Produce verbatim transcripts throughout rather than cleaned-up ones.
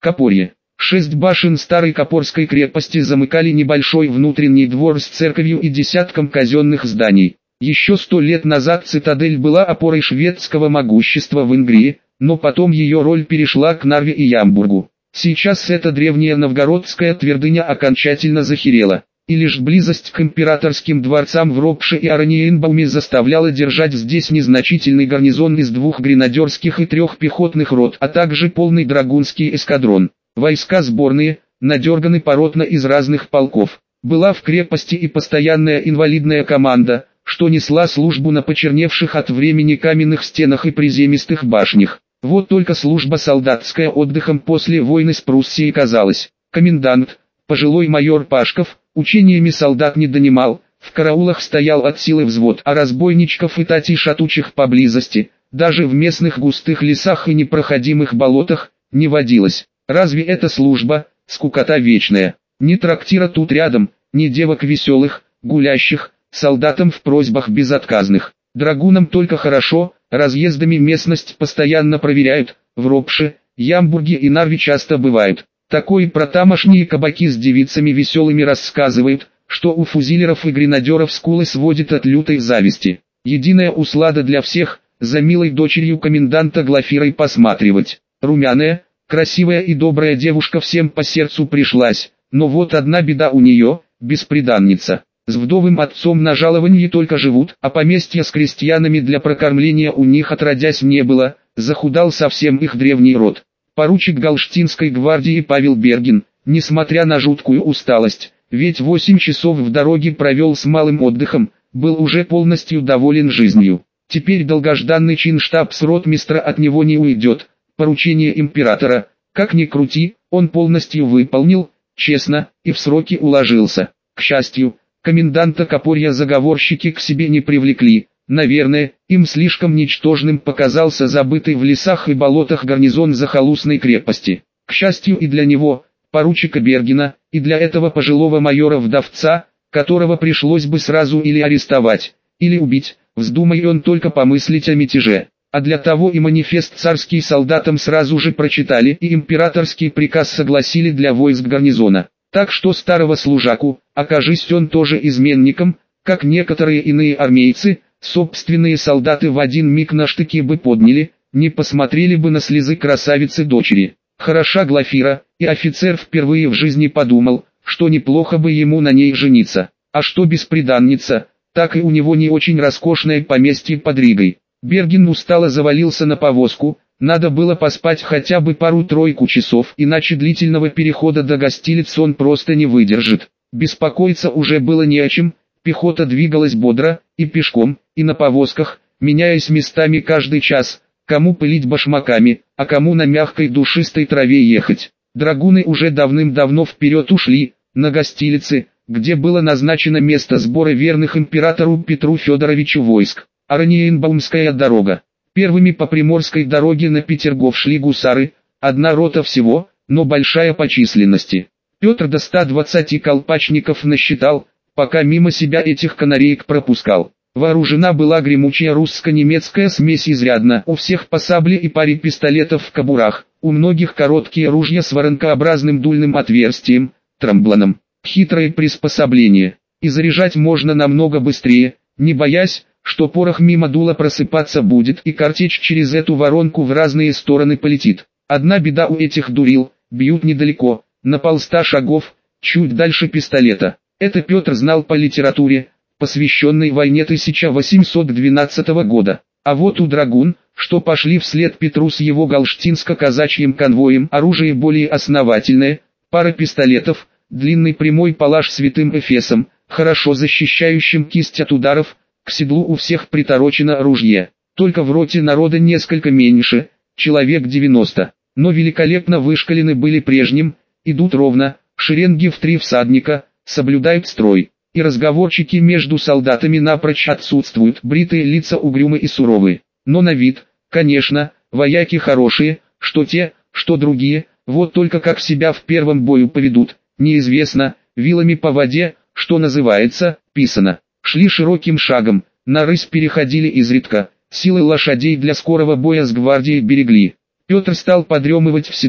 Копорье. Шесть башен старой Копорской крепости замыкали небольшой внутренний двор с церковью и десятком казенных зданий. Еще сто лет назад цитадель была опорой шведского могущества в Ингрии, но потом ее роль перешла к Нарве и Ямбургу. Сейчас эта древняя новгородская твердыня окончательно захерела, и лишь близость к императорским дворцам в Ропше и Ораниенбауме заставляла держать здесь незначительный гарнизон из двух гренадерских и трех пехотных рот, а также полный драгунский эскадрон. Войска сборные, надерганы поротно из разных полков. Была в крепости и постоянная инвалидная команда, что несла службу на почерневших от времени каменных стенах и приземистых башнях. Вот только служба солдатская отдыхом после войны с Пруссией казалась. Комендант, пожилой майор Пашков, учениями солдат не донимал, в караулах стоял от силы взвод, а разбойничков и татей шатучих поблизости, даже в местных густых лесах и непроходимых болотах, не водилось. Разве это служба, скукота вечная? Ни трактира тут рядом, ни девок веселых, гулящих, солдатам в просьбах безотказных. Драгунам только хорошо, разъездами местность постоянно проверяют, в Ропше, Ямбурге и Нарве часто бывают. Такое про тамошние кабаки с девицами веселыми рассказывают, что у фузилеров и гренадеров скулы сводит от лютой зависти. Единая услада для всех, за милой дочерью коменданта Глафирой посматривать. Румяная, красивая и добрая девушка всем по сердцу пришлась, но вот одна беда у нее, бесприданница. С вдовым отцом на жалованье только живут, а поместья с крестьянами для прокормления у них отродясь не было, захудал совсем их древний род. Поручик Галштинской гвардии Павел Бергин, несмотря на жуткую усталость, ведь восемь часов в дороге провел с малым отдыхом, был уже полностью доволен жизнью. Теперь долгожданный чин штабс-ротмистра от него не уйдет. Поручение императора, как ни крути, он полностью выполнил, честно, и в сроки уложился. К счастью, коменданта Копорья заговорщики к себе не привлекли. Наверное, им слишком ничтожным показался забытый в лесах и болотах гарнизон захолустной крепости. К счастью и для него, поручика Бергина, и для этого пожилого майора-вдовца, которого пришлось бы сразу или арестовать, или убить, вздумай он только помыслить о мятеже. А для того и манифест царский солдатам сразу же прочитали и императорский приказ согласили для войск гарнизона. Так что старого служаку, окажись он тоже изменником, как некоторые иные армейцы, собственные солдаты в один миг на штыки бы подняли, не посмотрели бы на слезы красавицы дочери. Хороша Глафира, и офицер впервые в жизни подумал, что неплохо бы ему на ней жениться. А что бесприданница, так и у него не очень роскошное поместье под Ригой. Бергин устало завалился на повозку, надо было поспать хотя бы пару-тройку часов, иначе длительного перехода до гостилиц он просто не выдержит. Беспокоиться уже было не о чем, пехота двигалась бодро, и пешком, и на повозках, меняясь местами каждый час, кому пылить башмаками, а кому на мягкой душистой траве ехать. Драгуны уже давным-давно вперед ушли, на гостилицы, где было назначено место сбора верных императору Петру Федоровичу войск. Ораниенбаумская дорога. Первыми по Приморской дороге на Петергоф шли гусары, одна рота всего, но большая по численности. Петр до ста двадцати колпачников насчитал, пока мимо себя этих канареек пропускал. Вооружена была гремучая русско-немецкая смесь изрядно, у всех по сабле и паре пистолетов в кобурах, у многих короткие ружья с воронкообразным дульным отверстием, тромблоном. Хитрое приспособление, и заряжать можно намного быстрее, не боясь, что порох мимо дула просыпаться будет и картечь через эту воронку в разные стороны полетит. Одна беда у этих дурил, бьют недалеко, на полста шагов, чуть дальше пистолета. Это Петр знал по литературе, посвященной войне тысяча восемьсот двенадцатого года. А вот у драгун, что пошли вслед Петру с его галштинско-казачьим конвоем, оружие более основательное, пара пистолетов, длинный прямой палаш святым эфесом, хорошо защищающим кисть от ударов. К седлу у всех приторочено ружье, только в роте народа несколько меньше, человек девяносто, но великолепно вышкалены были прежним, идут ровно, шеренги в три всадника, соблюдают строй, и разговорчики между солдатами напрочь отсутствуют, бритые лица угрюмы и суровые, но на вид, конечно, вояки хорошие, что те, что другие, вот только как себя в первом бою поведут, неизвестно, вилами по воде, что называется, писано. Шли широким шагом, на рысь переходили изредка, силы лошадей для скорого боя с гвардией берегли. Петр стал подремывать в седле,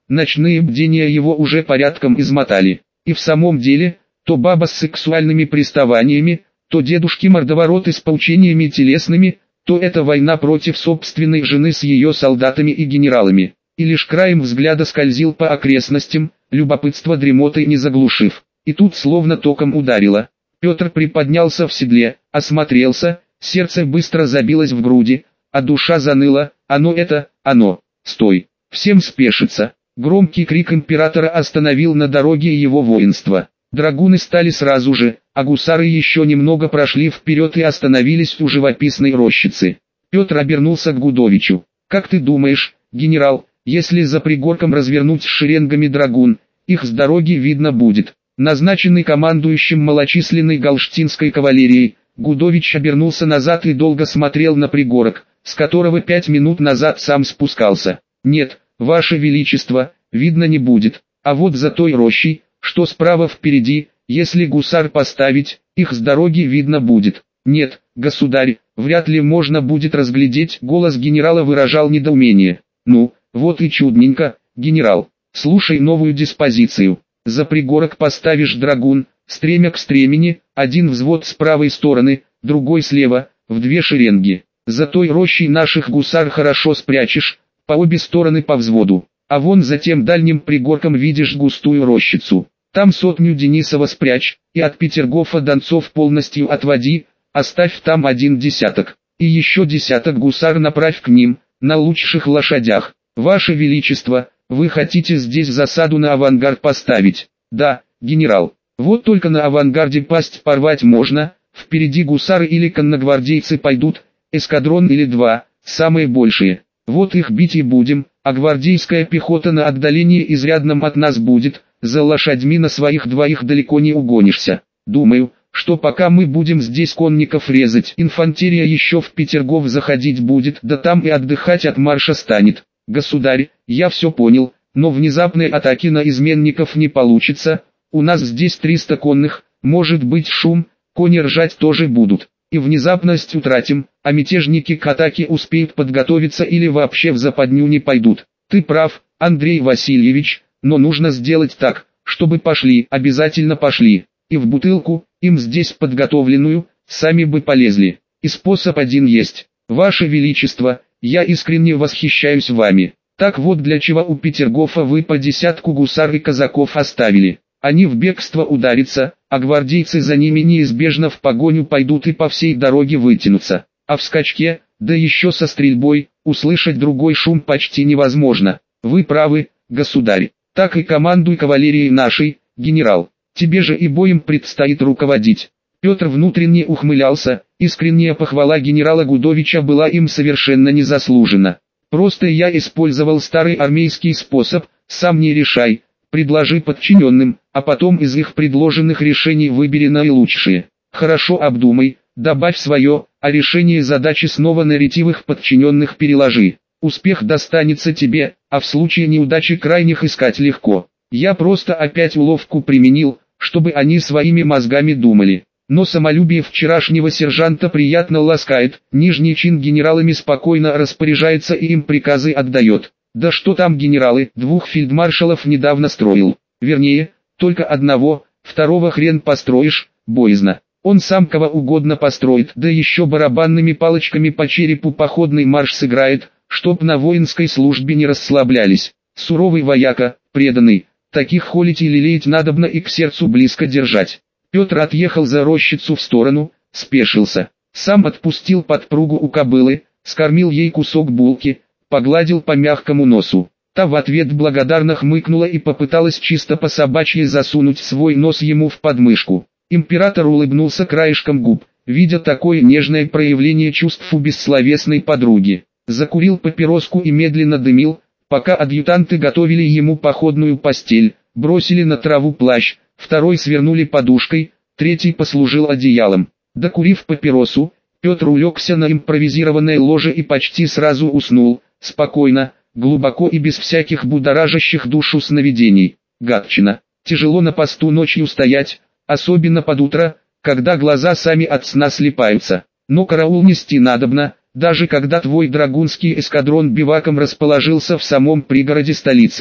ночные бдения его уже порядком измотали. И в самом деле, то баба с сексуальными приставаниями, то дедушки-мордовороты с поучениями телесными, то это война против собственной жены с ее солдатами и генералами. И лишь краем взгляда скользил по окрестностям, любопытство дремотой не заглушив. И тут словно током ударило. Петр приподнялся в седле, осмотрелся, сердце быстро забилось в груди, а душа заныла. Оно это, оно, стой, всем спешится. Громкий крик императора остановил на дороге его воинство. Драгуны стали сразу же, а гусары еще немного прошли вперед и остановились у живописной рощицы. Петр обернулся к Гудовичу. «Как ты думаешь, генерал, если за пригорком развернуть шеренгами драгун, их с дороги видно будет?» Назначенный командующим малочисленной галштинской кавалерией, Гудович обернулся назад и долго смотрел на пригорок, с которого пять минут назад сам спускался. «Нет, ваше величество, видно не будет, а вот за той рощей, что справа впереди, если гусар поставить, их с дороги видно будет». «Нет, государь, вряд ли можно будет разглядеть», голос генерала выражал недоумение. «Ну, вот и чудненько, генерал, слушай новую диспозицию. За пригорок поставишь драгун, стремя к стремени, один взвод с правой стороны, другой слева, в две шеренги. За той рощей наших гусар хорошо спрячешь, по обе стороны по взводу. А вон за тем дальним пригорком видишь густую рощицу. Там сотню Денисова спрячь, и от Петергофа донцов полностью отводи, оставь там один десяток. И еще десяток гусар направь к ним, на лучших лошадях. Ваше Величество, вы хотите здесь засаду на авангард поставить?» «Да, генерал. Вот только на авангарде пасть порвать можно, впереди гусары или конногвардейцы пойдут, эскадрон или два, самые большие. Вот их бить и будем, а гвардейская пехота на отдалении изрядном от нас будет, за лошадьми на своих двоих далеко не угонишься. Думаю, что пока мы будем здесь конников резать, инфантерия еще в Петергоф заходить будет, да там и отдыхать от марша станет. Государь, я все понял, но внезапной атаки на изменников не получится, у нас здесь триста конных, может быть шум, кони ржать тоже будут, и внезапность утратим, а мятежники к атаке успеют подготовиться или вообще в западню не пойдут. Ты прав, Андрей Васильевич, но нужно сделать так, чтобы пошли, обязательно пошли, и в бутылку, им здесь подготовленную, сами бы полезли, и способ один есть. Ваше Величество, я искренне восхищаюсь вами. Так вот для чего у Петергофа вы по десятку гусар и казаков оставили. Они в бегство ударятся, а гвардейцы за ними неизбежно в погоню пойдут и по всей дороге вытянутся. А в скачке, да еще со стрельбой, услышать другой шум почти невозможно. Вы правы, государь. Так и командуй кавалерией нашей, генерал. Тебе же и боем предстоит руководить. Петр внутренне ухмылялся, искренняя похвала генерала Гудовича была им совершенно незаслужена. Просто я использовал старый армейский способ, сам не решай, предложи подчиненным, а потом из их предложенных решений выбери наилучшие. Хорошо обдумай, добавь свое, а решение задачи снова на ретивых подчиненных переложи. Успех достанется тебе, а в случае неудачи крайних искать легко. Я просто опять уловку применил, чтобы они своими мозгами думали. Но самолюбие вчерашнего сержанта приятно ласкает, нижний чин генералами спокойно распоряжается и им приказы отдает. Да что там генералы, двух фельдмаршалов недавно строил. Вернее, только одного, второго хрен построишь, боязно. Он сам кого угодно построит, да еще барабанными палочками по черепу походный марш сыграет, чтоб на воинской службе не расслаблялись. Суровый вояка, преданный, таких холить и лелеять надобно и к сердцу близко держать. Петр отъехал за рощицу в сторону, спешился. Сам отпустил подпругу у кобылы, скормил ей кусок булки, погладил по мягкому носу. Та в ответ благодарно хмыкнула и попыталась чисто по собачьи засунуть свой нос ему в подмышку. Император улыбнулся краешком губ, видя такое нежное проявление чувств у бессловесной подруги. Закурил папироску и медленно дымил, пока адъютанты готовили ему походную постель, бросили на траву плащ, второй свернули подушкой, третий послужил одеялом. Докурив папиросу, Петр улегся на импровизированное ложе и почти сразу уснул, спокойно, глубоко и без всяких будоражащих душу сновидений. Гадчина. Тяжело на посту ночью стоять, особенно под утро, когда глаза сами от сна слипаются. Но караул нести надобно, даже когда твой драгунский эскадрон биваком расположился в самом пригороде столицы.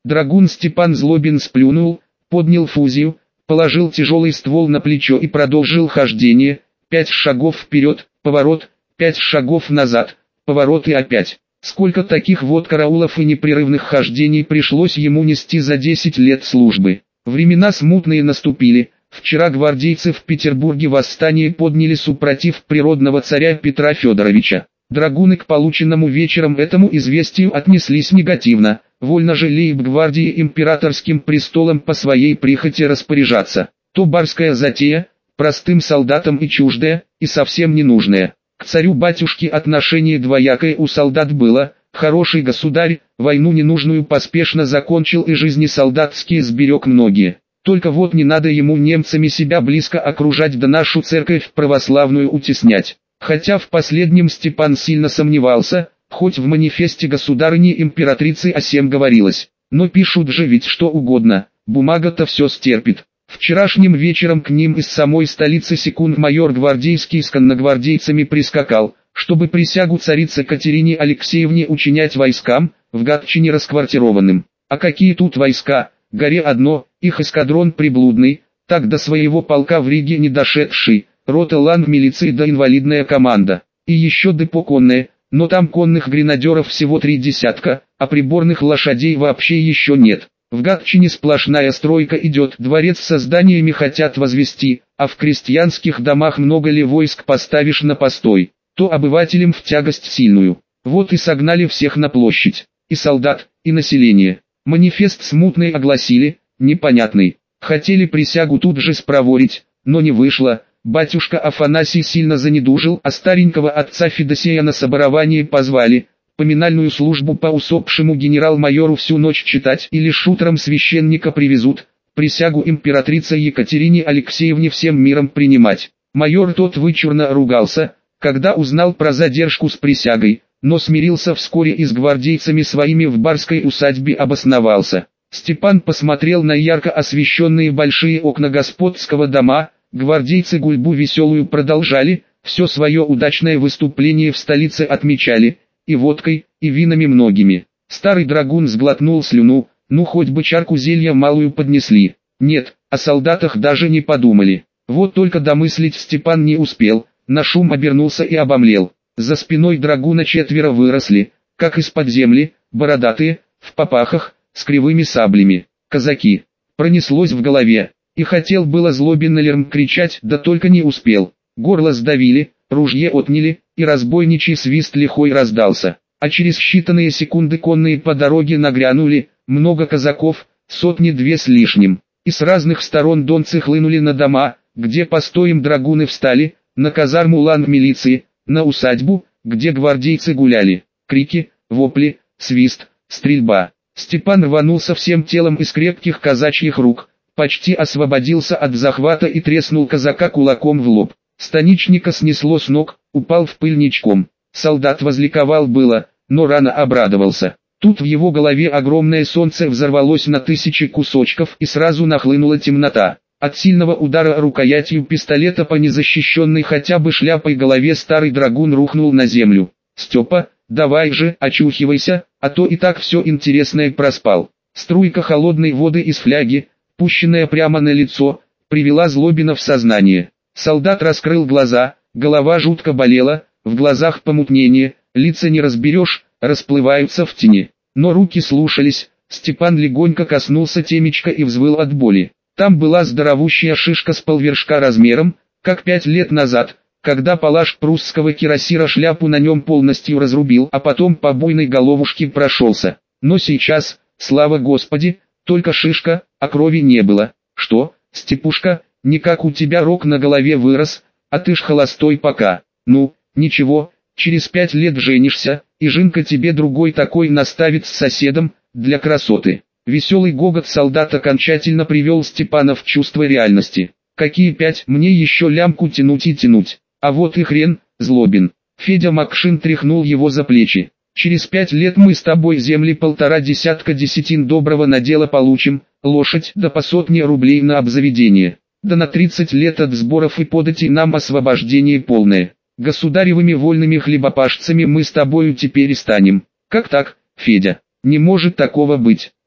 Драгун Степан Злобин сплюнул, поднял фузию, положил тяжелый ствол на плечо и продолжил хождение. Пять шагов вперед, поворот, пять шагов назад, поворот и опять. Сколько таких вот караулов и непрерывных хождений пришлось ему нести за десять лет службы. Времена смутные наступили. Вчера гвардейцы в Петербурге восстание подняли супротив природного царя Петра Федоровича. Драгуны к полученному вечером этому известию отнеслись негативно. Вольно же лейб-гвардии императорским престолом по своей прихоти распоряжаться. То барская затея, простым солдатам и чуждая, и совсем ненужная. К царю-батюшке отношение двоякое у солдат было. Хороший государь, войну ненужную поспешно закончил и жизни солдатские сберег многие. Только вот не надо ему немцами себя близко окружать да нашу церковь православную утеснять. Хотя в последнем Степан сильно сомневался, хоть в манифесте государыни императрицы о сем говорилось. Но пишут же ведь что угодно, бумага-то все стерпит. Вчерашним вечером к ним из самой столицы секунд-майор гвардейский с конногвардейцами прискакал, чтобы присягу царице Катерине Алексеевне учинять войскам, в Гатчине расквартированным. А какие тут войска, горе одно, их эскадрон приблудный, так до своего полка в Риге не дошедший, рота ланд-милиции да инвалидная команда, и еще депо конное, но там конных гренадеров всего три десятка, а приборных лошадей вообще еще нет. В Гатчине сплошная стройка идет, дворец со зданиями хотят возвести, а в крестьянских домах много ли войск поставишь на постой, то обывателям в тягость сильную. Вот и согнали всех на площадь, и солдат, и население. Манифест смутный огласили, непонятный. Хотели присягу тут же спроворить, но не вышло. Батюшка Афанасий сильно занедужил, а старенького отца Федосея на соборование позвали. Поминальную службу по усопшему генерал-майору всю ночь читать и лишь утром священника привезут. Присягу императрице Екатерине Алексеевне всем миром принимать. Майор тот вычурно ругался, когда узнал про задержку с присягой, но смирился вскоре и с гвардейцами своими в барской усадьбе обосновался. Степан посмотрел на ярко освещенные большие окна господского дома. Гвардейцы гульбу веселую продолжали, все свое удачное выступление в столице отмечали, и водкой, и винами многими. Старый драгун сглотнул слюну, ну хоть бы чарку зелья малую поднесли. Нет, о солдатах даже не подумали. Вот только домыслить Степан не успел, на шум обернулся и обомлел. За спиной драгуна четверо выросли, как из-под земли, бородатые, в попахах, с кривыми саблями. Казаки. Пронеслось в голове. И хотел было Злобин Лерм кричать, да только не успел. Горло сдавили, ружье отняли, и разбойничий свист лихой раздался. А через считанные секунды конные по дороге нагрянули, много казаков, сотни-две с лишним. И с разных сторон донцы хлынули на дома, где постоем драгуны встали, на казарму ланд-милиции, на усадьбу, где гвардейцы гуляли. Крики, вопли, свист, стрельба. Степан рванулся всем телом из крепких казачьих рук. Почти освободился от захвата и треснул казака кулаком в лоб. Станичника снесло с ног, упал в пыль ничком. Солдат возликовал было, но рано обрадовался. Тут в его голове огромное солнце взорвалось на тысячи кусочков и сразу нахлынула темнота. От сильного удара рукоятью пистолета по незащищенной хотя бы шляпой голове старый драгун рухнул на землю. «Степа, давай же, очухивайся, а то и так все интересное проспал». Струйка холодной воды из фляги, пущенная прямо на лицо, привела Злобина в сознание. Солдат раскрыл глаза, голова жутко болела, в глазах помутнение, лица не разберешь, расплываются в тени. Но руки слушались, Степан легонько коснулся темечка и взвыл от боли. Там была здоровущая шишка с полвершка размером, как пять лет назад, когда палаш прусского кирасира шляпу на нем полностью разрубил, а потом по буйной головушке прошелся. Но сейчас, слава Господи, только шишка, а крови не было. Что, Степушка, никак у тебя рог на голове вырос, а ты ж холостой пока. Ну, ничего, через пять лет женишься, и жинка тебе другой такой наставит с соседом, для красоты. Веселый гогот солдат окончательно привел Степана в чувство реальности. Какие пять, мне еще лямку тянуть и тянуть. А вот и хрен, Злобин. Федя Макшин тряхнул его за плечи. Через пять лет мы с тобой земли полтора десятка десятин доброго надела получим, лошадь да по сотне рублей на обзаведение. Да на тридцать лет от сборов и податей нам освобождение полное. Государевыми вольными хлебопашцами мы с тобою теперь и станем. Как так, Федя? Не может такого быть.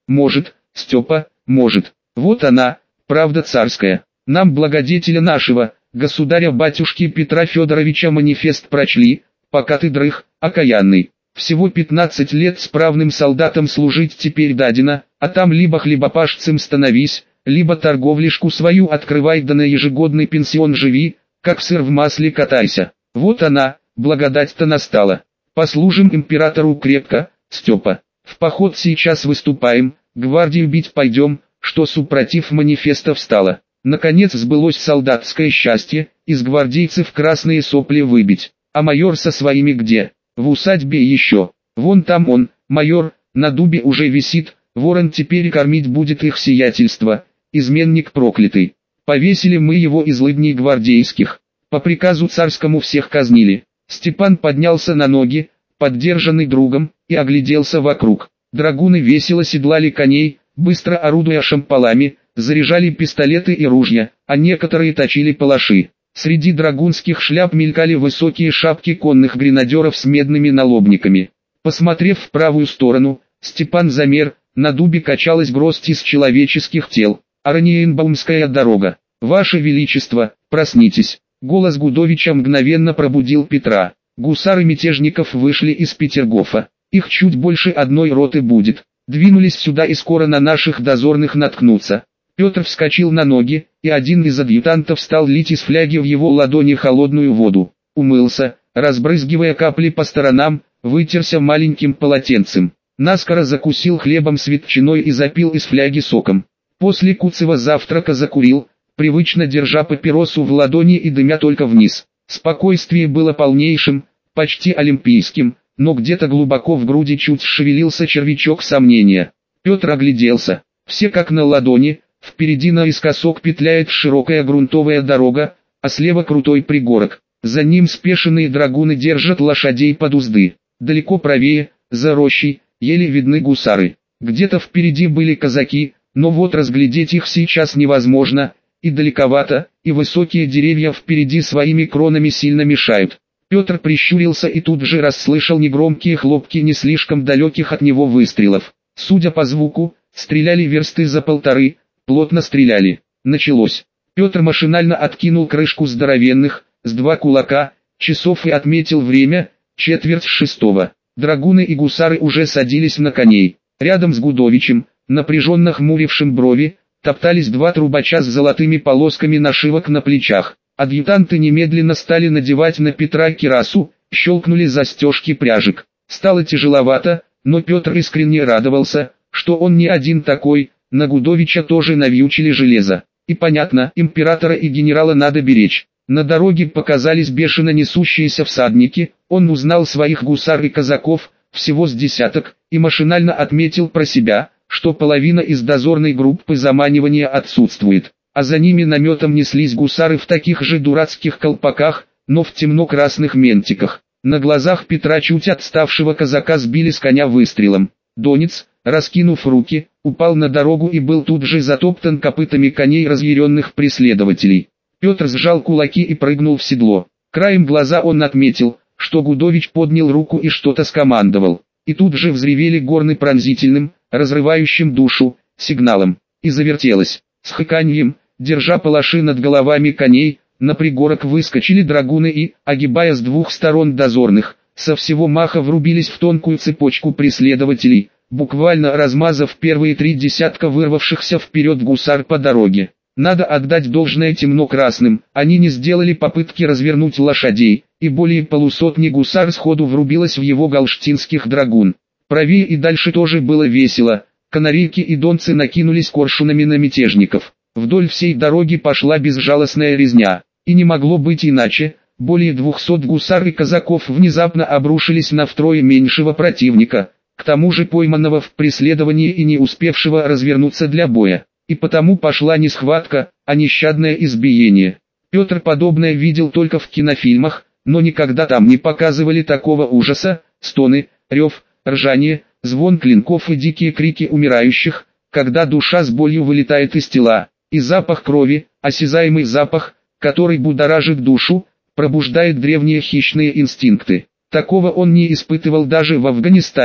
может, Степа, может. Вот она, правда царская. Нам благодетеля нашего, государя-батюшки Петра Федоровича манифест прочли, пока ты дрых, окаянный. Всего пятнадцать лет справным солдатам служить теперь дадено, а там либо хлебопашцем становись, либо торговлишку свою открывай да на ежегодный пенсион живи, как сыр в масле катайся. Вот она, благодать-то настала. Послужим императору крепко, Степа. В поход сейчас выступаем, гвардию бить пойдем, что супротив манифеста встала. Наконец сбылось солдатское счастье, из гвардейцев красные сопли выбить. А майор со своими где? В усадьбе еще. Вон там он, майор, на дубе уже висит, ворон теперь кормить будет их сиятельство, изменник проклятый. Повесили мы его из лыбней гвардейских. По приказу царскому всех казнили. Степан поднялся на ноги, поддержанный другом, и огляделся вокруг. Драгуны весело седлали коней, быстро орудуя шампалами, заряжали пистолеты и ружья, а некоторые точили палаши. Среди драгунских шляп мелькали высокие шапки конных гренадеров с медными налобниками. Посмотрев в правую сторону, Степан замер, на дубе качалась гроздь из человеческих тел. Араньенбаумская дорога. «Ваше Величество, проснитесь!» Голос Гудовича мгновенно пробудил Петра. Гусары мятежников вышли из Петергофа. Их чуть больше одной роты будет. Двинулись сюда и скоро на наших дозорных наткнутся. Петр вскочил на ноги, и один из адъютантов стал лить из фляги в его ладони холодную воду. Умылся, разбрызгивая капли по сторонам, вытерся маленьким полотенцем. Наскоро закусил хлебом с ветчиной и запил из фляги соком. После куцого завтрака закурил, привычно держа папиросу в ладони и дымя только вниз. Спокойствие было полнейшим, почти олимпийским, но где-то глубоко в груди чуть шевелился червячок сомнения. Петр огляделся. Все как на ладони, впереди наискосок петляет широкая грунтовая дорога, а слева крутой пригорок. За ним спешенные драгуны держат лошадей под узды. Далеко правее, за рощей, еле видны гусары. Где-то впереди были казаки, но вот разглядеть их сейчас невозможно, и далековато, и высокие деревья впереди своими кронами сильно мешают. Петр прищурился и тут же расслышал негромкие хлопки не слишком далеких от него выстрелов. Судя по звуку, стреляли версты за полторы, плотно стреляли. Началось. Петр машинально откинул крышку здоровенных, с два кулака, часов и отметил время, четверть шестого. Драгуны и гусары уже садились на коней. Рядом с Гудовичем, напряженно хмурившим брови, топтались два трубача с золотыми полосками нашивок на плечах. Адъютанты немедленно стали надевать на Петра кирасу, щелкнули застежки пряжек. Стало тяжеловато, но Петр искренне радовался, что он не один такой, на Гудовича тоже навьючили железо. И понятно, императора и генерала надо беречь. На дороге показались бешено несущиеся всадники, он узнал своих гусар и казаков, всего с десяток, и машинально отметил про себя, что половина из дозорной группы заманивания отсутствует, а за ними наметом неслись гусары в таких же дурацких колпаках, но в темно-красных ментиках. На глазах Петра чуть отставшего казака сбили с коня выстрелом. Донец, раскинув руки, упал на дорогу и был тут же затоптан копытами коней разъяренных преследователей. Петр сжал кулаки и прыгнул в седло. Краем глаза он отметил, что Гудович поднял руку и что-то скомандовал. И тут же взревели горны пронзительным, разрывающим душу, сигналом. И завертелось. С хыканьем, держа палаши над головами коней, на пригорок выскочили драгуны и, огибая с двух сторон дозорных, со всего маха врубились в тонкую цепочку преследователей, буквально размазав первые три десятка вырвавшихся вперед гусар по дороге. Надо отдать должное темно-красным, они не сделали попытки развернуть лошадей, и более полусотни гусар сходу врубилось в его галштинских драгун. Правее и дальше тоже было весело, канарейки и донцы накинулись коршунами на мятежников. Вдоль всей дороги пошла безжалостная резня, и не могло быть иначе, более двухсот гусар и казаков внезапно обрушились на втрое меньшего противника, к тому же пойманного в преследовании и не успевшего развернуться для боя. И потому пошла не схватка, а нещадное избиение. Петр подобное видел только в кинофильмах, но никогда там не показывали такого ужаса, стоны, рев, ржание, звон клинков и дикие крики умирающих, когда душа с болью вылетает из тела, и запах крови, осязаемый запах, который будоражит душу, пробуждает древние хищные инстинкты. Такого он не испытывал даже в Афганистане,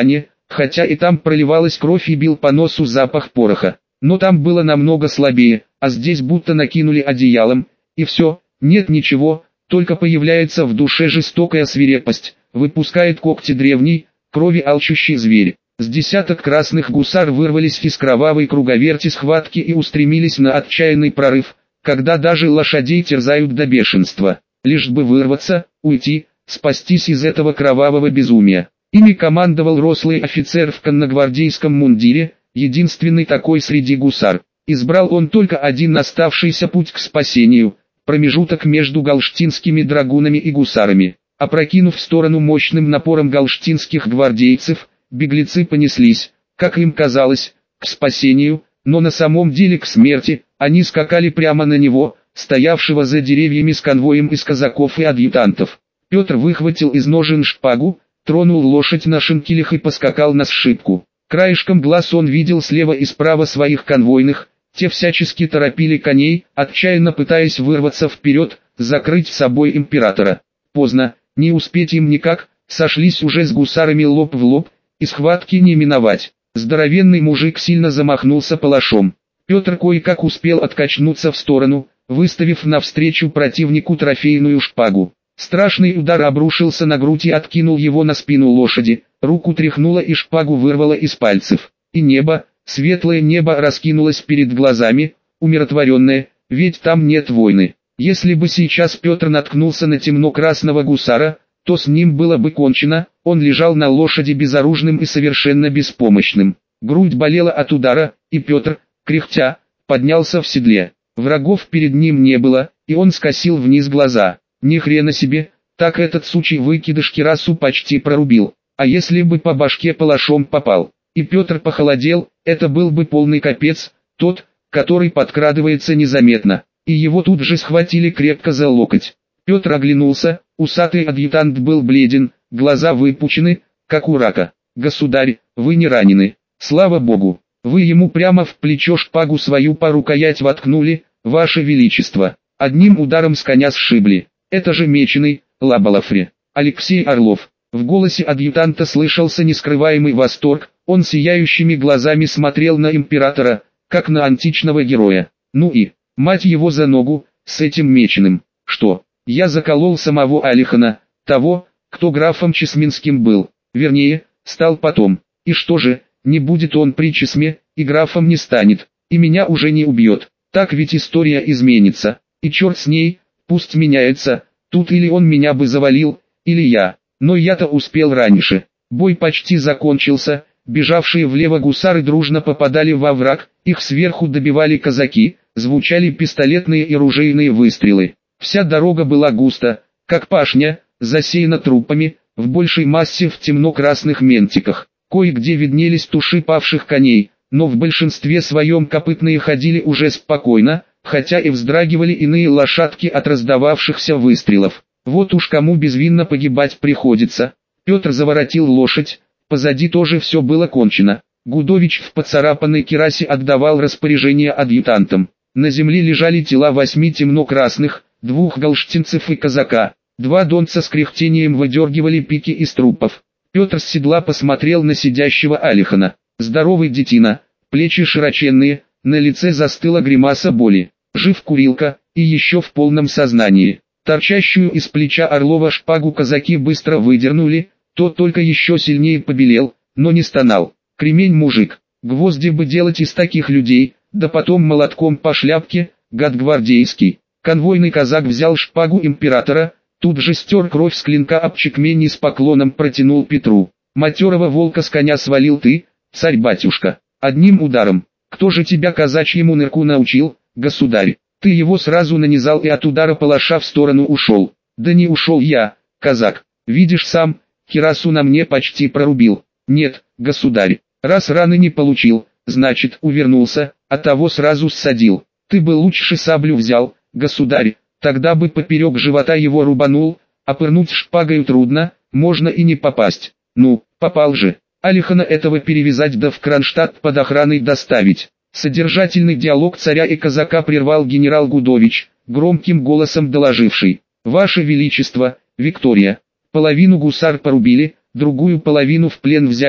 хотя и там проливалась кровь и бил по носу запах пороха. Но там было намного слабее, а здесь будто накинули одеялом, и все, нет ничего, только появляется в душе жестокая свирепость, выпускает когти древний, крови алчущий зверь. С десяток красных гусар вырвались из кровавой круговерти схватки и устремились на отчаянный прорыв, когда даже лошадей терзают до бешенства, лишь бы вырваться, уйти, спастись из этого кровавого безумия. Ими командовал рослый офицер в конногвардейском мундире, единственный такой среди гусар. Избрал он только один оставшийся путь к спасению, промежуток между галштинскими драгунами и гусарами. Опрокинув в сторону мощным напором галштинских гвардейцев, беглецы понеслись, как им казалось, к спасению, но на самом деле к смерти. Они скакали прямо на него, стоявшего за деревьями с конвоем из казаков и адъютантов. Петр выхватил из ножен шпагу, тронул лошадь на шинкелях и поскакал на сшибку. Краешком глаз он видел слева и справа своих конвойных, те всячески торопили коней, отчаянно пытаясь вырваться вперед, закрыть собой императора. Поздно, не успеть им никак, сошлись уже с гусарами лоб в лоб, и схватки не миновать. Здоровенный мужик сильно замахнулся палашом. Петр кое-как успел откачнуться в сторону, выставив навстречу противнику трофейную шпагу. Страшный удар обрушился на грудь и откинул его на спину лошади, руку тряхнуло и шпагу вырвало из пальцев. И небо, светлое небо раскинулось перед глазами, умиротворенное, ведь там нет войны. Если бы сейчас Петр наткнулся на темно-красного гусара, то с ним было бы кончено, он лежал на лошади безоружным и совершенно беспомощным. Грудь болела от удара, и Петр, кряхтя, поднялся в седле. Врагов перед ним не было, и он скосил вниз глаза. Ни хрена себе, так этот сучий выкидыш кирасу почти прорубил. А если бы по башке палашом попал? И Петр похолодел, это был бы полный капец, тот, который подкрадывается незаметно. И его тут же схватили крепко за локоть. Петр оглянулся, усатый адъютант был бледен, глаза выпучены, как у рака. «Государь, вы не ранены, слава богу, вы ему прямо в плечо шпагу свою по рукоять воткнули, ваше величество, одним ударом с коня сшибли. Это же меченый, Лабалафре, Алексей Орлов». В голосе адъютанта слышался нескрываемый восторг, он сияющими глазами смотрел на императора, как на античного героя. Ну и, мать его за ногу, с этим меченым, что, я заколол самого Алихана, того, кто графом Чесменским был, вернее, стал потом. И что же, не будет он при Чесме, и графом не станет, и меня уже не убьет. Так ведь история изменится, и черт с ней, пусть меняется, тут или он меня бы завалил, или я. Но я-то успел раньше. Бой почти закончился, бежавшие влево гусары дружно попадали во враг, их сверху добивали казаки, звучали пистолетные и ружейные выстрелы. Вся дорога была густо, как пашня, засеяна трупами, в большей массе в темно-красных ментиках. Кое-где виднелись туши павших коней, но в большинстве своем копытные ходили уже спокойно, хотя и вздрагивали иные лошадки от раздававшихся выстрелов. Вот уж кому безвинно погибать приходится. Петр заворотил лошадь, позади тоже все было кончено. Гудович в поцарапанной кирасе отдавал распоряжение адъютантам. На земле лежали тела восьми темно-красных, двух галштинцев и казака. Два донца с кряхтением выдергивали пики из трупов. Петр с седла посмотрел на сидящего Алихана. Здоровый детина, плечи широченные, на лице застыла гримаса боли. Жив курилка, и еще в полном сознании. Торчащую из плеча Орлова шпагу казаки быстро выдернули, тот только еще сильнее побелел, но не стонал. Кремень мужик, гвозди бы делать из таких людей, да потом молотком по шляпке, гад гвардейский. Конвойный казак взял шпагу императора, тут же стер кровь с клинка об чекмень и с поклоном протянул Петру. Матерого волка с коня свалил ты, царь-батюшка, одним ударом. Кто же тебя казачьему нырку научил, государь? Ты его сразу нанизал и от удара палаша в сторону ушел. Да не ушел я, казак, видишь сам, кирасу на мне почти прорубил. Нет, государь, раз раны не получил, значит увернулся, а того сразу ссадил. Ты бы лучше саблю взял, государь, тогда бы поперек живота его рубанул, а пырнуть шпагою трудно, можно и не попасть. Ну, попал же, Алихана этого перевязать да в Кронштадт под охраной доставить. Содержательный диалог царя и казака прервал генерал Гудович, громким голосом доложивший: «Ваше Величество, Виктория, половину гусар порубили, другую половину в плен взяли,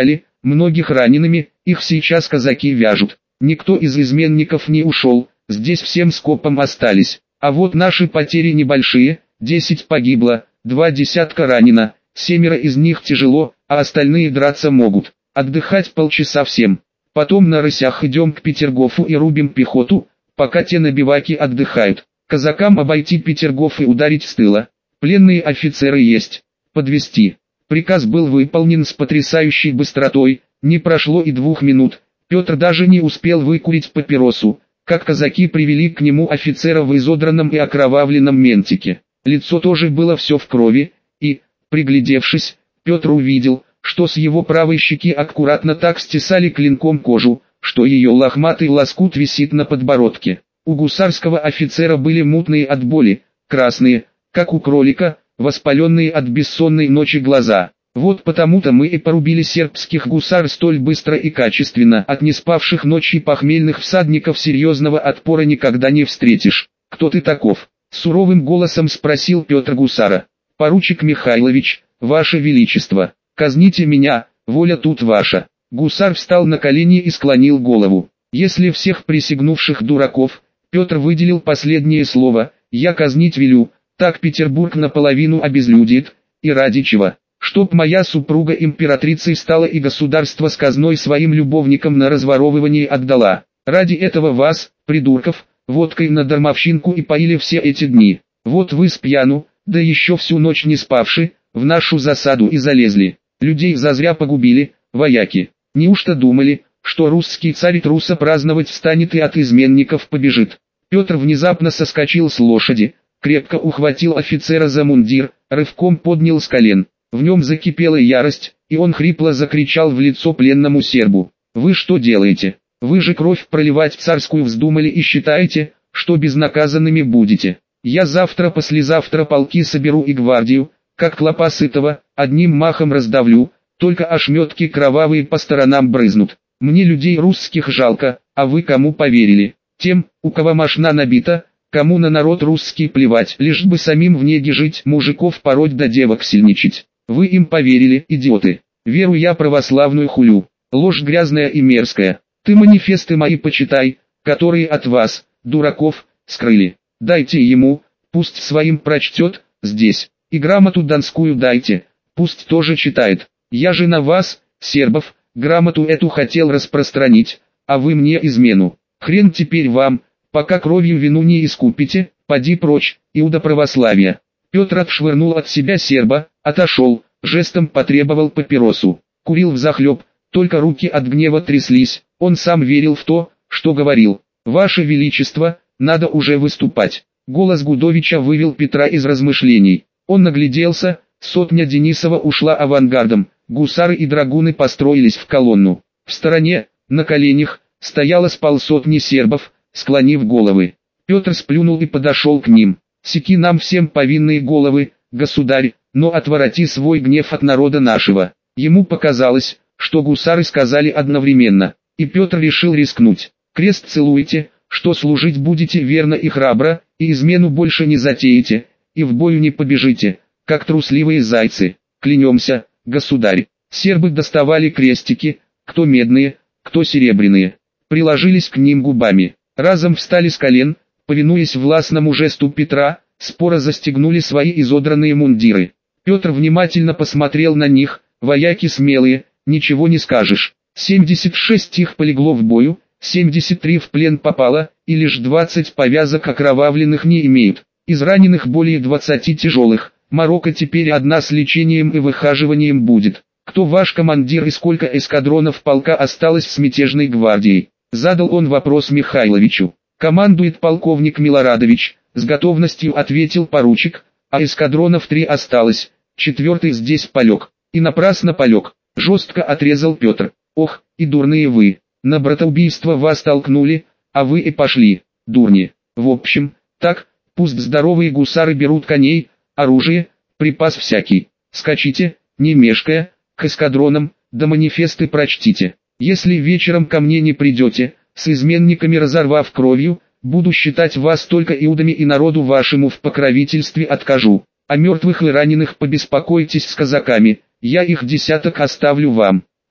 многих ранеными, их сейчас казаки вяжут. Никто из изменников не ушел, здесь всем скопом остались. А вот наши потери небольшие, десять погибло, два десятка ранено, семеро из них тяжело, а остальные драться могут. Отдыхать полчаса всем. Потом на рысях идем к Петергофу и рубим пехоту, пока те на биваке отдыхают. Казакам обойти Петергоф и ударить с тыла. Пленные офицеры есть. Подвести. Приказ был выполнен с потрясающей быстротой, не прошло и двух минут. Петр даже не успел выкурить папиросу, как казаки привели к нему офицера в изодранном и окровавленном ментике. Лицо тоже было все в крови, и, приглядевшись, Петр увидел, что с его правой щеки аккуратно так стесали клинком кожу, что ее лохматый лоскут висит на подбородке. У гусарского офицера были мутные от боли, красные, как у кролика, воспаленные от бессонной ночи глаза. Вот потому-то мы и порубили сербских гусар столь быстро и качественно. От неспавших ночи похмельных всадников серьезного отпора никогда не встретишь. «Кто ты таков?» — суровым голосом спросил Петр гусара. «Поручик Михайлович, ваше величество, казните меня, воля тут ваша». Гусар встал на колени и склонил голову. Если всех присягнувших дураков, Петр выделил последнее слово: «Я казнить велю», так Петербург наполовину обезлюдит, и ради чего? Чтоб моя супруга императрицей стала и государство с казной своим любовникам на разворовывание отдала. Ради этого вас, придурков, водкой на дармовщинку и поили все эти дни. Вот вы с пьяну, да еще всю ночь не спавши, в нашу засаду и залезли. Людей зазря погубили, вояки. Неужто думали, что русский царь труса праздновать встанет и от изменников побежит? Петр внезапно соскочил с лошади, крепко ухватил офицера за мундир, рывком поднял с колен. В нем закипела ярость, и он хрипло закричал в лицо пленному сербу: «Вы что делаете? Вы же кровь проливать царскую вздумали и считаете, что безнаказанными будете? Я завтра-послезавтра полки соберу и гвардию, как клопа сытого, одним махом раздавлю, только ошметки кровавые по сторонам брызнут. Мне людей русских жалко, а вы кому поверили? Тем, у кого мошна набита, кому на народ русский плевать, лишь бы самим в неге жить, мужиков пороть да девок сильничать. Вы им поверили, идиоты. Веру я православную хулю. Ложь грязная и мерзкая. Ты манифесты мои почитай, которые от вас, дураков, скрыли. Дайте ему, пусть своим прочтет, здесь. И грамоту донскую дайте, пусть тоже читает. Я же на вас, сербов, грамоту эту хотел распространить, а вы мне измену. Хрен теперь вам, пока кровью вину не искупите, поди прочь, иуда православия». Петр отшвырнул от себя серба, отошел, жестом потребовал папиросу. Курил взахлеб, только руки от гнева тряслись, он сам верил в то, что говорил. «Ваше Величество, надо уже выступать». Голос Гудовича вывел Петра из размышлений. Он нагляделся, сотня Денисова ушла авангардом, гусары и драгуны построились в колонну. В стороне, на коленях, стояло с полсотни сербов, склонив головы. Петр сплюнул и подошел к ним. «Секи нам всем повинные головы, государь, но отвороти свой гнев от народа нашего». Ему показалось, что гусары сказали одновременно, и Петр решил рискнуть. «Крест целуйте, что служить будете верно и храбро, и измену больше не затеете, и в бою не побежите, как трусливые зайцы. Клянемся, государь». Сербы доставали крестики, кто медные, кто серебряные, приложились к ним губами. Разом встали с колен, повинуясь властному жесту Петра, споро застегнули свои изодранные мундиры. Петр внимательно посмотрел на них, вояки смелые, ничего не скажешь. семьдесят шесть их полегло в бою, семьдесят три в плен попало, и лишь двадцать повязок окровавленных не имеют. Из раненых более двадцати тяжелых, Марокко теперь одна с лечением и выхаживанием будет. «Кто ваш командир и сколько эскадронов полка осталось с мятежной гвардией?» Задал он вопрос Михайловичу. «Командует полковник Милорадович», с готовностью ответил поручик, «а эскадронов три осталось, четвертый здесь полег». «И напрасно полег», жестко отрезал Петр. «Ох, и дурные вы, на братоубийство вас толкнули, а вы и пошли, дурни. В общем, так, пусть здоровые гусары берут коней, оружие, припас всякий. Скачите, не мешкая, к эскадронам, да манифесты прочтите. Если вечером ко мне не придете, с изменниками разорвав кровью, буду считать вас только иудами и народу вашему в покровительстве откажу. О мертвых и раненых побеспокойтесь с казаками, я их десяток оставлю вам».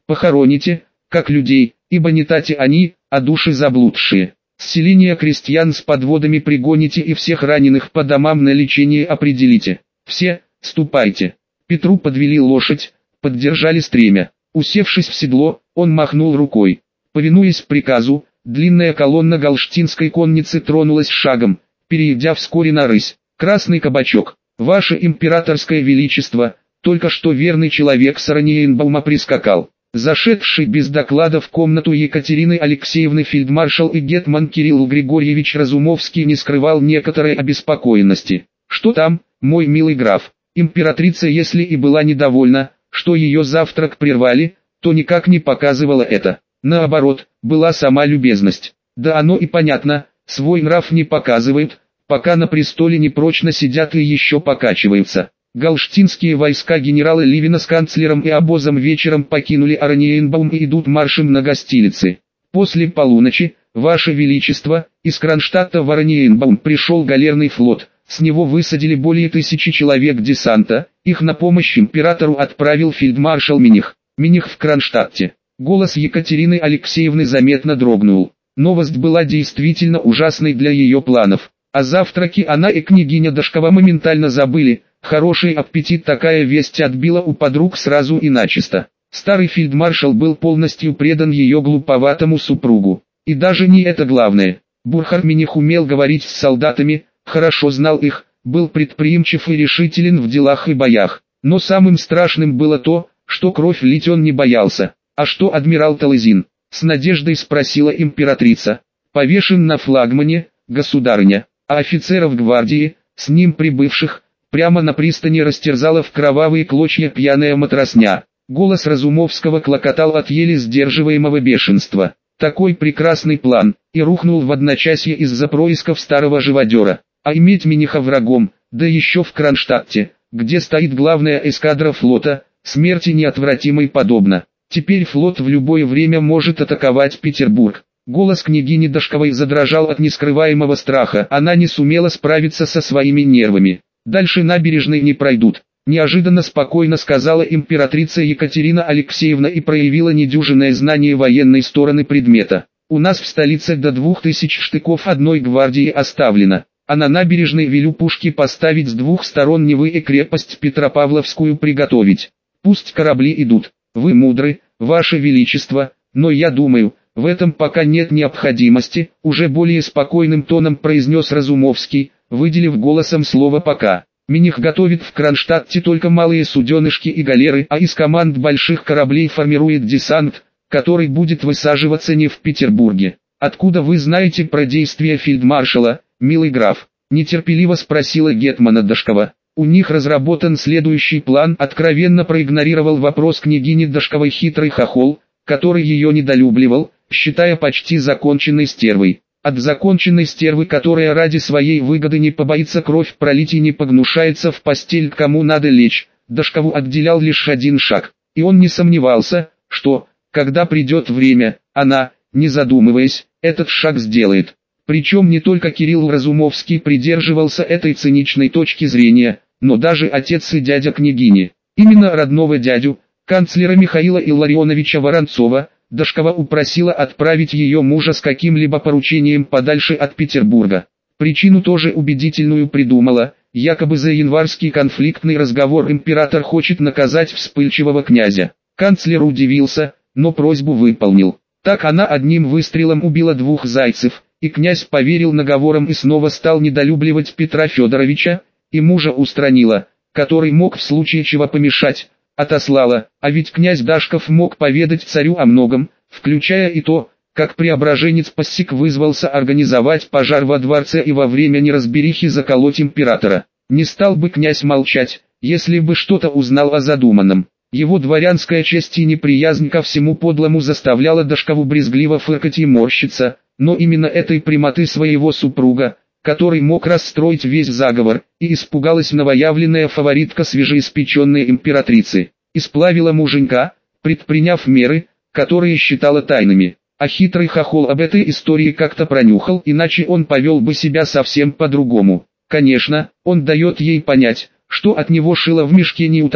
похороните, как людей, ибо не тати они, а души заблудшие. Селение крестьян с подводами пригоните и всех раненых по домам на лечение определите. Все, ступайте. Петру подвели лошадь, поддержали стремя. Усевшись в седло, он махнул рукой. Повинуясь приказу, длинная колонна галштинской конницы тронулась шагом, перейдя вскоре на рысь. Красный кабачок, ваше императорское величество, только что верный человек с Ораниенбаума прискакал. Зашедший без доклада в комнату Екатерины Алексеевны фельдмаршал и гетман Кирилл Григорьевич Разумовский не скрывал некоторой обеспокоенности. Что там, мой милый граф? Императрица, если и была недовольна, что ее завтрак прервали, то никак не показывала это. Наоборот, была сама любезность. Да оно и понятно, свой нрав не показывает, пока на престоле непрочно сидят и еще покачиваются. Галштинские войска генерала Ливина с канцлером и обозом вечером покинули Ораниенбаум и идут маршем на гостилицы. После полуночи, ваше величество, из Кронштадта в Ораниенбаум пришел галерный флот, с него высадили более тысячи человек десанта, их на помощь императору отправил фельдмаршал Миних. Миних в Кронштадте. Голос Екатерины Алексеевны заметно дрогнул. Новость была действительно ужасной для ее планов. О завтраке она и княгиня Дашкова моментально забыли. Хороший аппетит такая весть отбила у подруг сразу и начисто. Старый фельдмаршал был полностью предан ее глуповатому супругу. И даже не это главное. Бурхар Миних умел говорить с солдатами, хорошо знал их, был предприимчив и решителен в делах и боях. Но самым страшным было то, что кровь лить он не боялся. «А что адмирал Талызин?» — с надеждой спросила императрица. «Повешен на флагмане, государыня, а офицеров гвардии, с ним прибывших, прямо на пристани растерзала в кровавые клочья пьяная матросня». Голос Разумовского клокотал от еле сдерживаемого бешенства. Такой прекрасный план, и рухнул в одночасье из-за происков старого живодера. А иметь Миниха врагом, да еще в Кронштадте, где стоит главная эскадра флота, смерти неотвратимой подобно. Теперь флот в любое время может атаковать Петербург. Голос княгини Дашковой задрожал от нескрываемого страха. Она не сумела справиться со своими нервами. Дальше набережной не пройдут. Неожиданно спокойно сказала императрица Екатерина Алексеевна и проявила недюжинное знание военной стороны предмета. У нас в столице до двух тысяч штыков одной гвардии оставлено. А на набережной велю пушки поставить с двух сторон Невы и крепость Петропавловскую приготовить. Пусть корабли идут. Вы мудры, ваше величество, но я думаю, в этом пока нет необходимости, уже более спокойным тоном произнес Разумовский, выделив голосом слово «пока». Миних готовит в Кронштадте только малые суденышки и галеры, а из команд больших кораблей формирует десант, который будет высаживаться не в Петербурге. Откуда вы знаете про действия фельдмаршала, милый граф? Нетерпеливо спросила гетмана Дашкова. У них разработан следующий план, откровенно проигнорировал вопрос княгини Дашковой хитрый хохол, который ее недолюбливал, считая почти законченной стервой. От законченной стервы, которая ради своей выгоды не побоится кровь пролить и не погнушается в постель к кому надо лечь, Дашкову отделял лишь один шаг. И он не сомневался, что, когда придет время, она, не задумываясь, этот шаг сделает. Причем не только Кирилл Разумовский придерживался этой циничной точки зрения, но даже отец и дядя княгини. Именно родного дядю, канцлера Михаила Илларионовича Воронцова, Дашкова упросила отправить ее мужа с каким-либо поручением подальше от Петербурга. Причину тоже убедительную придумала, якобы за январский конфликтный разговор император хочет наказать вспыльчивого князя. Канцлер удивился, но просьбу выполнил. Так она одним выстрелом убила двух зайцев, и князь поверил наговорам и снова стал недолюбливать Петра Федоровича, и мужа устранила, который мог в случае чего помешать, отослала, а ведь князь Дашков мог поведать царю о многом, включая и то, как преображенец Пассик вызвался организовать пожар во дворце и во время неразберихи заколоть императора. Не стал бы князь молчать, если бы что-то узнал о задуманном. Его дворянская честь и неприязнь ко всему подлому заставляла Дашкову брезгливо фыркать и морщиться, но именно этой прямоты своего супруга, который мог расстроить весь заговор, и испугалась новоявленная фаворитка свежеиспеченной императрицы. Исплавила муженька, предприняв меры, которые считала тайными. А хитрый хохол об этой истории как-то пронюхал, иначе он повел бы себя совсем по-другому. Конечно, он дает ей понять, что от него шило в мешке не утаишь,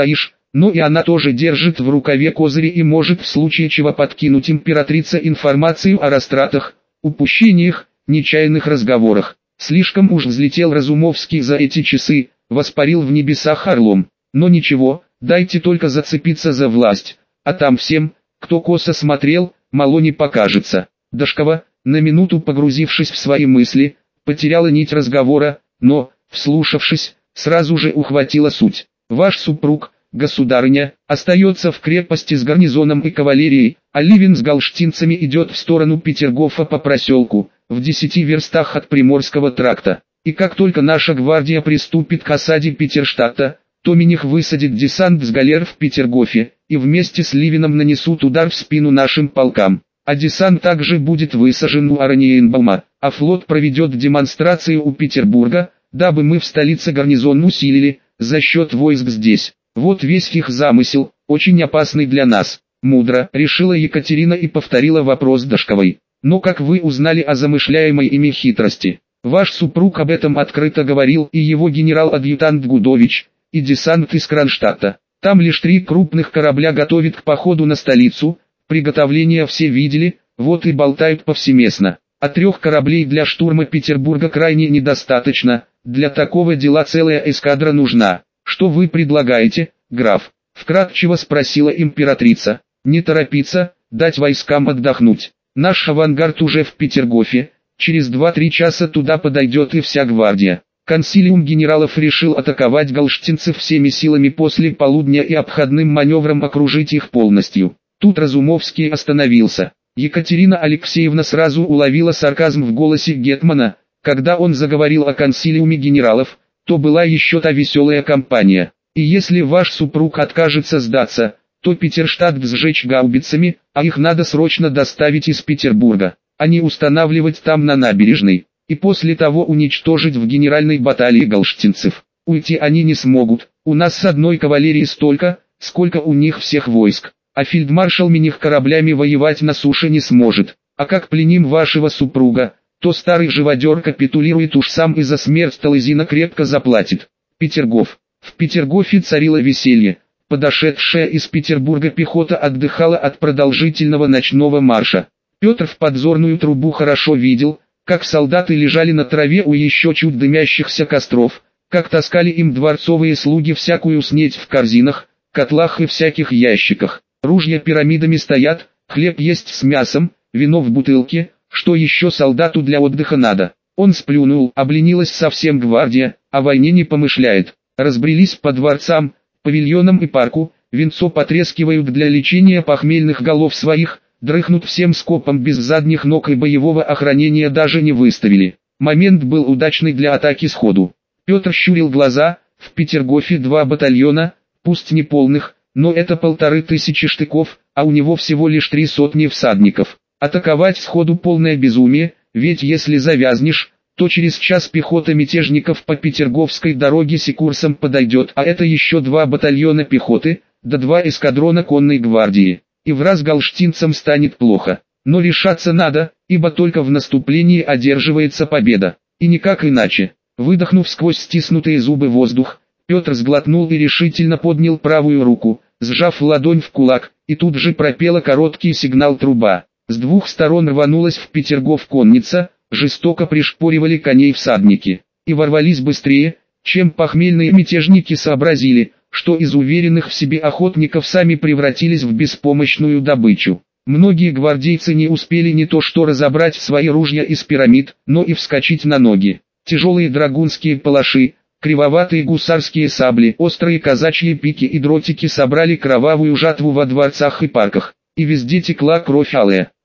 но и она тоже держит в рукаве козыри и может в случае чего подкинуть императрице информацию о растратах, упущениях, нечаянных разговорах. Слишком уж взлетел Разумовский за эти часы, воспарил в небесах орлом. Но ничего, дайте только зацепиться за власть, а там всем, кто косо смотрел, мало не покажется. Дашкова, на минуту погрузившись в свои мысли, потеряла нить разговора, но, вслушавшись, сразу же ухватила суть. Ваш супруг, государыня, остается в крепости с гарнизоном и кавалерией, а Ливин с галштинцами идет в сторону Петергофа по проселку, в десяти верстах от Приморского тракта. И как только наша гвардия приступит к осаде Петерштадта, то Миних высадит десант с галер в Петергофе, и вместе с Ливином нанесут удар в спину нашим полкам. А десант также будет высажен у Ораниенбаума, а флот проведет демонстрацию у Петербурга, дабы мы в столице гарнизон усилили, за счет войск здесь. Вот весь их замысел, очень опасный для нас. Мудро решила Екатерина и повторила вопрос Дашковой. Но как вы узнали о замышляемой ими хитрости? Ваш супруг об этом открыто говорил, и его генерал-адъютант Гудович, и десант из Кронштадта. Там лишь три крупных корабля готовят к походу на столицу, приготовления все видели, вот и болтают повсеместно. А трех кораблей для штурма Петербурга крайне недостаточно, для такого дела целая эскадра нужна. Что вы предлагаете, граф? Вкратчиво спросила императрица. Не торопиться, дать войскам отдохнуть. Наш авангард уже в Петергофе, через два-три часа туда подойдет и вся гвардия. Консилиум генералов решил атаковать галштинцев всеми силами после полудня и обходным маневром окружить их полностью. Тут Разумовский остановился. Екатерина Алексеевна сразу уловила сарказм в голосе гетмана. Когда он заговорил о консилиуме генералов, то была еще та веселая компания. И если ваш супруг откажется сдаться, то Петерштадт сжечь гаубицами, а их надо срочно доставить из Петербурга, а не устанавливать там на набережной. И после того уничтожить в генеральной баталии галштинцев. Уйти они не смогут, у нас с одной кавалерии столько, сколько у них всех войск, а фельдмаршал Миних кораблями воевать на суше не сможет. А как пленим вашего супруга, то старый живодер капитулирует уж сам и за смерть Талызина крепко заплатит. Петергоф. В Петергофе царило веселье. Подошедшая из Петербурга пехота отдыхала от продолжительного ночного марша. Петр в подзорную трубу хорошо видел, как солдаты лежали на траве у еще чуть дымящихся костров, как таскали им дворцовые слуги всякую снеть в корзинах, котлах и всяких ящиках. Ружья пирамидами стоят, хлеб есть с мясом, вино в бутылке, что еще солдату для отдыха надо. Он сплюнул, обленилась совсем гвардия, о войне не помышляет. Разбрелись по дворцам, павильонам и парку, винцо потрескивают для лечения похмельных голов своих, дрыхнут всем скопом без задних ног и боевого охранения даже не выставили. Момент был удачный для атаки сходу. Петр щурил глаза, в Петергофе два батальона, пусть не полных, но это полторы тысячи штыков, а у него всего лишь три сотни всадников. Атаковать сходу полное безумие, ведь если завязнешь, то через час пехота мятежников по Петерговской дороге Сикурсом подойдет, а это еще два батальона пехоты, да два эскадрона конной гвардии. И враз галштинцам станет плохо. Но решаться надо, ибо только в наступлении одерживается победа. И никак иначе. Выдохнув сквозь стиснутые зубы воздух, Петр сглотнул и решительно поднял правую руку, сжав ладонь в кулак, и тут же пропела короткий сигнал труба. С двух сторон рванулась в Петергоф конница, жестоко пришпоривали коней всадники, и ворвались быстрее, чем похмельные мятежники сообразили, что из уверенных в себе охотников сами превратились в беспомощную добычу. Многие гвардейцы не успели не то что разобрать свои ружья из пирамид, но и вскочить на ноги. Тяжелые драгунские палаши, кривоватые гусарские сабли, острые казачьи пики и дротики собрали кровавую жатву во дворцах и парках, и везде текла кровь алая.